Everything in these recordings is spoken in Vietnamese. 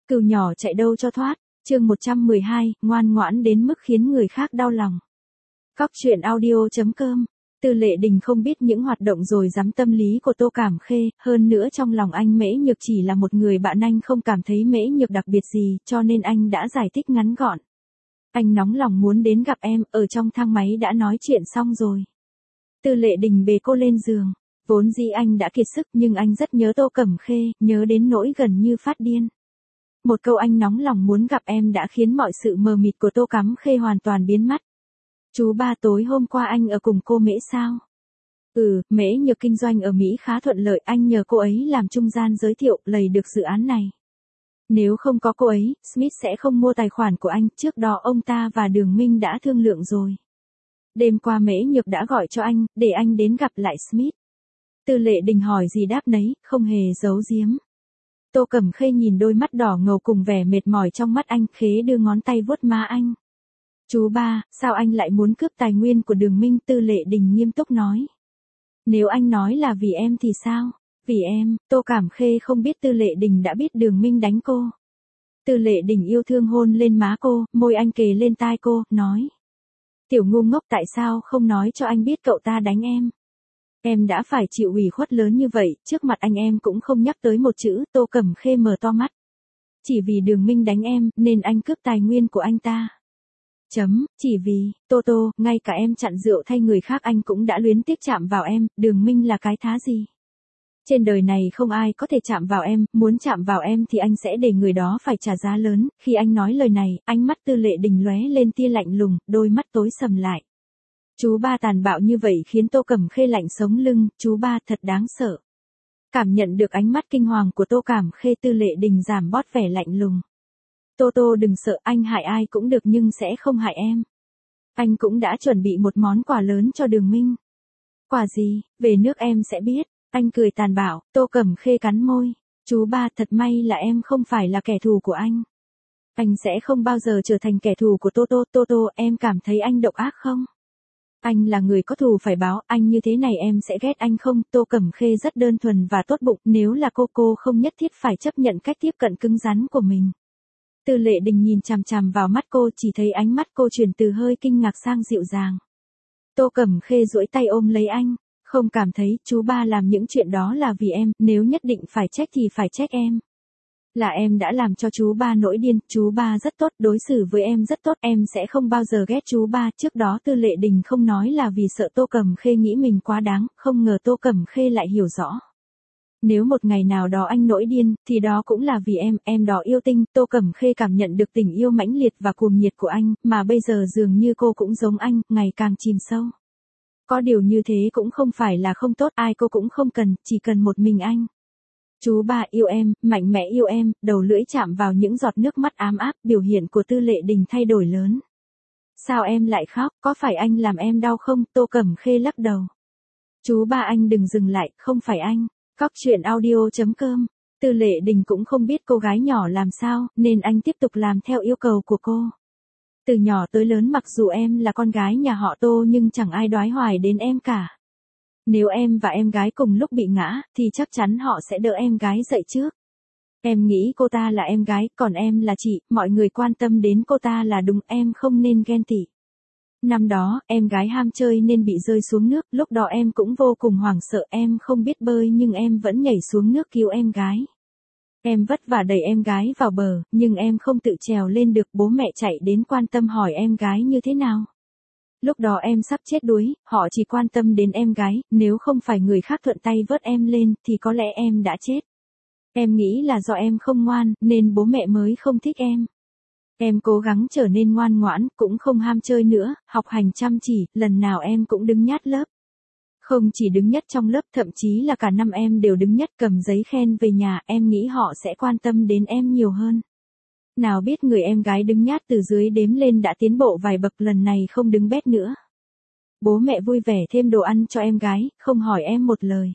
Cừu nhỏ chạy đâu cho thoát, chương 112, ngoan ngoãn đến mức khiến người khác đau lòng. Cóc truyện audio.com. Tư Lệ Đình không biết những hoạt động rồi dám tâm lý của Tô Cảm Khê, hơn nữa trong lòng anh Mễ Nhược chỉ là một người bạn, anh không cảm thấy Mễ Nhược đặc biệt gì, cho nên anh đã giải thích ngắn gọn. Anh nóng lòng muốn đến gặp em, ở trong thang máy đã nói chuyện xong rồi. Tư Lệ Đình bế cô lên giường. Vốn dĩ anh đã kiệt sức nhưng anh rất nhớ Tô Cẩm Khê, nhớ đến nỗi gần như phát điên. Một câu anh nóng lòng muốn gặp em đã khiến mọi sự mờ mịt của Tô Cẩm Khê hoàn toàn biến mất. Chú ba, tối hôm qua anh ở cùng cô Mễ sao? Mễ Nhược kinh doanh ở Mỹ khá thuận lợi, anh nhờ cô ấy làm trung gian giới thiệu, lầy được dự án này. Nếu không có cô ấy, Smith sẽ không mua tài khoản của anh, trước đó ông ta và Đường Minh đã thương lượng rồi. Đêm qua Mễ Nhược đã gọi cho anh, để anh đến gặp lại Smith. Tư Lệ Đình hỏi gì đáp nấy, không hề giấu giếm. Tô Cẩm Khê nhìn đôi mắt đỏ ngầu cùng vẻ mệt mỏi trong mắt anh, khế đưa ngón tay vuốt má anh. Chú ba, sao anh lại muốn cướp tài nguyên của Đường Minh? Tư Lệ Đình nghiêm túc nói. Nếu anh nói là vì em thì sao? Vì em, Tô Cẩm Khê không biết Tư Lệ Đình đã biết Đường Minh đánh cô. Tư Lệ Đình yêu thương hôn lên má cô, môi anh kề lên tai cô, nói. Tiểu ngu ngốc, tại sao không nói cho anh biết cậu ta đánh em? Em đã phải chịu ủy khuất lớn như vậy, trước mặt anh em cũng không nhắc tới một chữ. Tô Cẩm Khê mở to mắt. Chỉ vì Đường Minh đánh em, nên anh cướp tài nguyên của anh ta. Chỉ vì, Tô, ngay cả em chặn rượu thay người khác anh cũng đã luyến tiếc chạm vào em, Đường Minh là cái thá gì? Trên đời này không ai có thể chạm vào em, muốn chạm vào em thì anh sẽ để người đó phải trả giá lớn. Khi anh nói lời này, ánh mắt Tư Lệ Đình lóe lên tia lạnh lùng, đôi mắt tối sầm lại. Chú ba tàn bạo như vậy khiến Tô Cẩm Khê lạnh sống lưng, chú ba thật đáng sợ. Cảm nhận được ánh mắt kinh hoàng của Tô Cẩm Khê, Tư Lệ Đình giảm bót vẻ lạnh lùng. Tô đừng sợ, anh hại ai cũng được nhưng sẽ không hại em. Anh cũng đã chuẩn bị một món quà lớn cho Đường Minh. Quà gì? Về nước em sẽ biết. Anh cười tàn bạo. Tô Cẩm Khê cắn môi. Chú ba, thật may là em không phải là kẻ thù của anh. Anh sẽ không bao giờ trở thành kẻ thù của Tô, em cảm thấy anh độc ác không? Anh là người có thù phải báo, anh như thế này em sẽ ghét anh không? Tô Cẩm Khê rất đơn thuần và tốt bụng, nếu là cô không nhất thiết phải chấp nhận cách tiếp cận cứng rắn của mình. Tư Lệ Đình nhìn chằm chằm vào mắt cô, chỉ thấy ánh mắt cô chuyển từ hơi kinh ngạc sang dịu dàng. Tô Cẩm Khê duỗi tay ôm lấy anh, không cảm thấy chú ba làm những chuyện đó là vì em, nếu nhất định phải trách thì phải trách em. Là em đã làm cho chú ba nổi điên, chú ba rất tốt, đối xử với em rất tốt, em sẽ không bao giờ ghét chú ba. Trước đó Tư Lệ Đình không nói là vì sợ Tô Cẩm Khê nghĩ mình quá đáng, không ngờ Tô Cẩm Khê lại hiểu rõ. Nếu một ngày nào đó anh nổi điên, thì đó cũng là vì em đó yêu tinh. Tô Cẩm Khê cảm nhận được tình yêu mãnh liệt và cuồng nhiệt của anh, mà bây giờ dường như cô cũng giống anh, ngày càng chìm sâu. Có điều như thế cũng không phải là không tốt, ai cô cũng không cần, chỉ cần một mình anh. Chú ba yêu em, mạnh mẽ yêu em, đầu lưỡi chạm vào những giọt nước mắt ám áp, biểu hiện của Tư Lệ Đình thay đổi lớn. Sao em lại khóc, có phải anh làm em đau không? Tô Cẩm Khê lắc đầu. Chú ba, anh đừng dừng lại, không phải anh. Cóc truyện audio.com. Tư Lệ Đình cũng không biết cô gái nhỏ làm sao, nên anh tiếp tục làm theo yêu cầu của cô. Từ nhỏ tới lớn mặc dù em là con gái nhà họ Tô nhưng chẳng ai đoái hoài đến em cả. Nếu em và em gái cùng lúc bị ngã, thì chắc chắn họ sẽ đỡ em gái dậy trước. Em nghĩ cô ta là em gái, còn em là chị, mọi người quan tâm đến cô ta là đúng, em không nên ghen tị. Năm đó, em gái ham chơi nên bị rơi xuống nước, lúc đó em cũng vô cùng hoảng sợ, em không biết bơi nhưng em vẫn nhảy xuống nước cứu em gái. Em vất vả đẩy em gái vào bờ, nhưng em không tự trèo lên được, bố mẹ chạy đến quan tâm hỏi em gái như thế nào. Lúc đó em sắp chết đuối, họ chỉ quan tâm đến em gái, nếu không phải người khác thuận tay vớt em lên, thì có lẽ em đã chết. Em nghĩ là do em không ngoan, nên bố mẹ mới không thích em. Em cố gắng trở nên ngoan ngoãn, cũng không ham chơi nữa, học hành chăm chỉ, lần nào em cũng đứng nhất lớp. Không chỉ đứng nhất trong lớp, thậm chí là cả năm em đều đứng nhất, cầm giấy khen về nhà, em nghĩ họ sẽ quan tâm đến em nhiều hơn. Nào biết người em gái đứng nhát từ dưới đếm lên đã tiến bộ vài bậc, lần này không đứng bét nữa. Bố mẹ vui vẻ thêm đồ ăn cho em gái, không hỏi em một lời.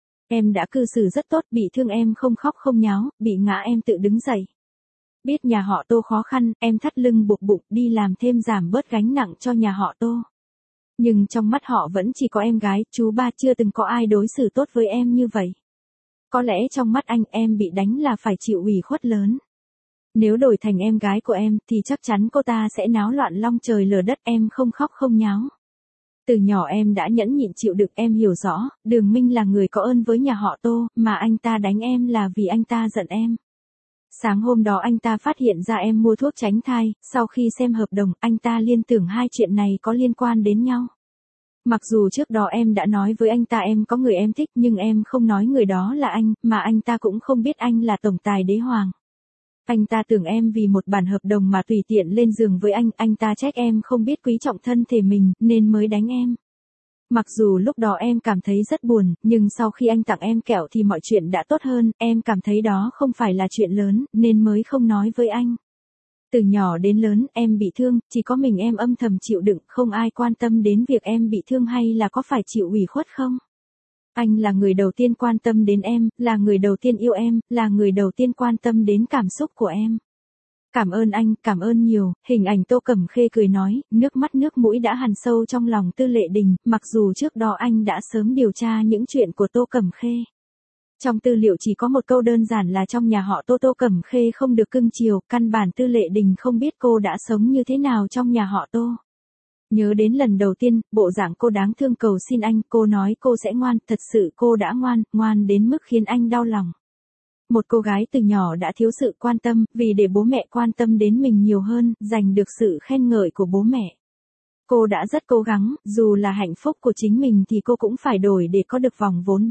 Em đã cư xử rất tốt, bị thương em không khóc không nháo, bị ngã em tự đứng dậy. Biết nhà họ Tô khó khăn, em thắt lưng buộc bụng đi làm thêm giảm bớt gánh nặng cho nhà họ Tô. Nhưng trong mắt họ vẫn chỉ có em gái, chú ba chưa từng có ai đối xử tốt với em như vậy. Có lẽ trong mắt anh em bị đánh là phải chịu ủy khuất lớn. Nếu đổi thành em gái của em thì chắc chắn cô ta sẽ náo loạn long trời lở đất, em không khóc không nháo. Từ nhỏ em đã nhẫn nhịn chịu đựng, em hiểu rõ, Đường Minh là người có ơn với nhà họ Tô, mà anh ta đánh em là vì anh ta giận em. Sáng hôm đó anh ta phát hiện ra em mua thuốc tránh thai, sau khi xem hợp đồng, anh ta liên tưởng hai chuyện này có liên quan đến nhau. Mặc dù trước đó em đã nói với anh ta em có người em thích nhưng em không nói người đó là anh, mà anh ta cũng không biết anh là tổng tài đế hoàng. Anh ta tưởng em vì một bản hợp đồng mà tùy tiện lên giường với anh ta trách em không biết quý trọng thân thể mình, nên mới đánh em. Mặc dù lúc đó em cảm thấy rất buồn, nhưng sau khi anh tặng em kẹo thì mọi chuyện đã tốt hơn, em cảm thấy đó không phải là chuyện lớn, nên mới không nói với anh. Từ nhỏ đến lớn, em bị thương, chỉ có mình em âm thầm chịu đựng, không ai quan tâm đến việc em bị thương hay là có phải chịu ủy khuất không. Anh là người đầu tiên quan tâm đến em, là người đầu tiên yêu em, là người đầu tiên quan tâm đến cảm xúc của em. Cảm ơn anh, cảm ơn nhiều. Hình ảnh Tô Cẩm Khê cười nói, nước mắt nước mũi đã hằn sâu trong lòng Tư Lệ Đình, mặc dù trước đó anh đã sớm điều tra những chuyện của Tô Cẩm Khê. Trong tư liệu chỉ có một câu đơn giản là trong nhà họ Tô, Tô Cẩm Khê không được cưng chiều, căn bản Tư Lệ Đình không biết cô đã sống như thế nào trong nhà họ Tô. Nhớ đến lần đầu tiên, bộ dạng cô đáng thương cầu xin anh, cô nói cô sẽ ngoan, thật sự cô đã ngoan, ngoan đến mức khiến anh đau lòng. Một cô gái từ nhỏ đã thiếu sự quan tâm, vì để bố mẹ quan tâm đến mình nhiều hơn, giành được sự khen ngợi của bố mẹ. Cô đã rất cố gắng, dù là hạnh phúc của chính mình thì cô cũng phải đổi để có được vòng vốn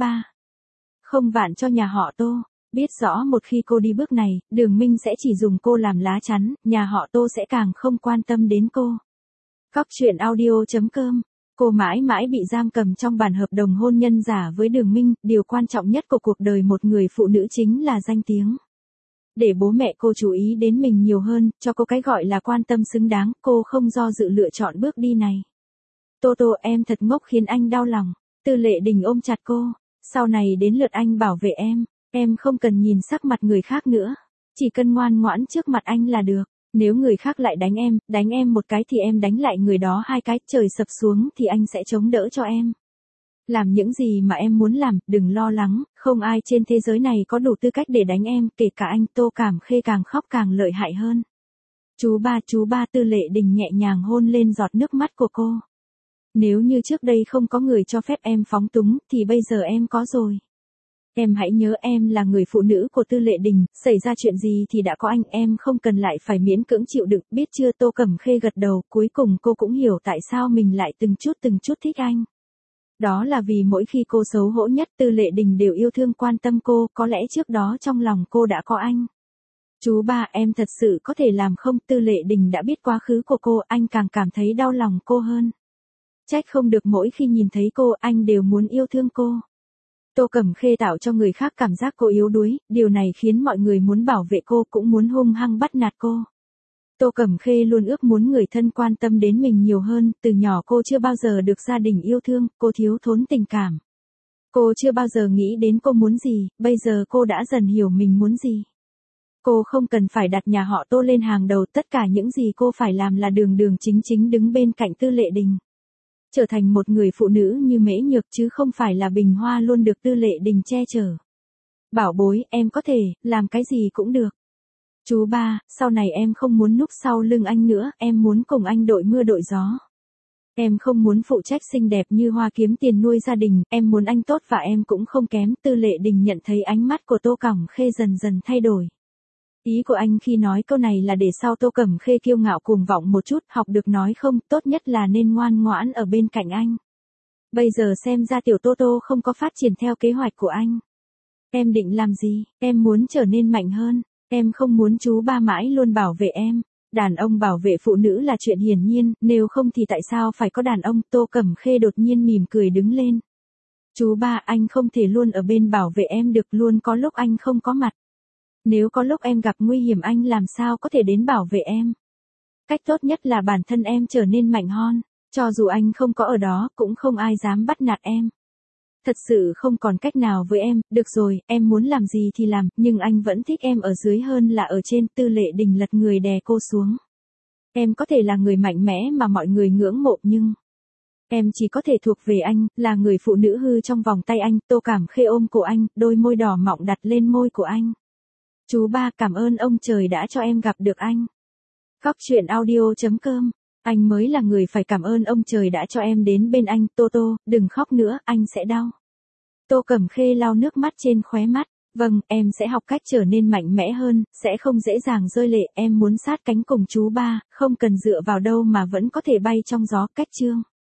3.0 vạn cho nhà họ Tô. Biết rõ một khi cô đi bước này, Đường Minh sẽ chỉ dùng cô làm lá chắn, nhà họ Tô sẽ càng không quan tâm đến cô. Cóc truyện audio.com. Cô mãi mãi bị giam cầm trong bản hợp đồng hôn nhân giả với Đường Minh, điều quan trọng nhất của cuộc đời một người phụ nữ chính là danh tiếng. Để bố mẹ cô chú ý đến mình nhiều hơn, cho cô cái gọi là quan tâm xứng đáng, cô không do dự lựa chọn bước đi này. Tô Tô, em thật ngốc khiến anh đau lòng. Tư Lệ Đình ôm chặt cô. Sau này đến lượt anh bảo vệ em không cần nhìn sắc mặt người khác nữa. Chỉ cần ngoan ngoãn trước mặt anh là được. Nếu người khác lại đánh em một cái thì em đánh lại người đó 2 cái, trời sập xuống thì anh sẽ chống đỡ cho em. Làm những gì mà em muốn làm, đừng lo lắng, không ai trên thế giới này có đủ tư cách để đánh em, kể cả anh. Tô Cẩm Khê càng khóc càng lợi hại hơn. Chú ba, Tư Lệ Đình nhẹ nhàng hôn lên giọt nước mắt của cô. Nếu như trước đây không có người cho phép em phóng túng, thì bây giờ em có rồi. Em hãy nhớ em là người phụ nữ của Tư Lệ Đình, xảy ra chuyện gì thì đã có anh, em không cần lại phải miễn cưỡng chịu đựng, biết chưa? Tô Cẩm Khê gật đầu, cuối cùng cô cũng hiểu tại sao mình lại từng chút thích anh. Đó là vì mỗi khi cô xấu hổ nhất, Tư Lệ Đình đều yêu thương quan tâm cô, có lẽ trước đó trong lòng cô đã có anh. Chú ba, em thật sự có thể làm không? Tư Lệ Đình đã biết quá khứ của cô, anh càng cảm thấy đau lòng cô hơn. Trách không được mỗi khi nhìn thấy cô, anh đều muốn yêu thương cô. Tô Cẩm Khê tạo cho người khác cảm giác cô yếu đuối, điều này khiến mọi người muốn bảo vệ cô, cũng muốn hung hăng bắt nạt cô. Tô Cẩm Khê luôn ước muốn người thân quan tâm đến mình nhiều hơn, từ nhỏ cô chưa bao giờ được gia đình yêu thương, cô thiếu thốn tình cảm. Cô chưa bao giờ nghĩ đến cô muốn gì, bây giờ cô đã dần hiểu mình muốn gì. Cô không cần phải đặt nhà họ Tô lên hàng đầu, tất cả những gì cô phải làm là đường đường chính chính đứng bên cạnh Tư Lệ Đình. Trở thành một người phụ nữ như Mễ Nhược chứ không phải là bình hoa luôn được Tư Lệ Đình che chở. Bảo bối, em có thể, làm cái gì cũng được. Chú ba, sau này em không muốn núp sau lưng anh nữa, em muốn cùng anh đội mưa đội gió. Em không muốn phụ trách xinh đẹp như hoa kiếm tiền nuôi gia đình, em muốn anh tốt và em cũng không kém. Tư Lệ Đình nhận thấy ánh mắt của Tô Cẩm Khê dần dần thay đổi. Ý của anh khi nói câu này là để sau Tô Cẩm Khê kiêu ngạo cuồng vọng một chút, học được nói không, tốt nhất là nên ngoan ngoãn ở bên cạnh anh. Bây giờ xem ra tiểu Tô Tô không có phát triển theo kế hoạch của anh. Em định làm gì? Em muốn trở nên mạnh hơn. Em không muốn chú ba mãi luôn bảo vệ em. Đàn ông bảo vệ phụ nữ là chuyện hiển nhiên, nếu không thì tại sao phải có đàn ông? Tô Cẩm Khê đột nhiên mỉm cười đứng lên. Chú ba, anh không thể luôn ở bên bảo vệ em được, luôn có lúc anh không có mặt. Nếu có lúc em gặp nguy hiểm anh làm sao có thể đến bảo vệ em. Cách tốt nhất là bản thân em trở nên mạnh hơn. Cho dù anh không có ở đó, cũng không ai dám bắt nạt em. Thật sự không còn cách nào với em, được rồi, em muốn làm gì thì làm, nhưng anh vẫn thích em ở dưới hơn là ở trên. Tư Lệ Đình lật người đè cô xuống. Em có thể là người mạnh mẽ mà mọi người ngưỡng mộ nhưng em chỉ có thể thuộc về anh, là người phụ nữ hư trong vòng tay anh. Tô Cẩm Khê ôm cổ anh, đôi môi đỏ mọng đặt lên môi của anh. Chú ba cảm ơn ông trời đã cho em gặp được anh. Cóc truyện audio.com. Anh mới là người phải cảm ơn ông trời đã cho em đến bên anh. Tô Tô, đừng khóc nữa, anh sẽ đau. Tô Cẩm Khê lau nước mắt trên khóe mắt. Vâng, em sẽ học cách trở nên mạnh mẽ hơn, sẽ không dễ dàng rơi lệ. Em muốn sát cánh cùng chú ba, không cần dựa vào đâu mà vẫn có thể bay trong gió. Cách chương.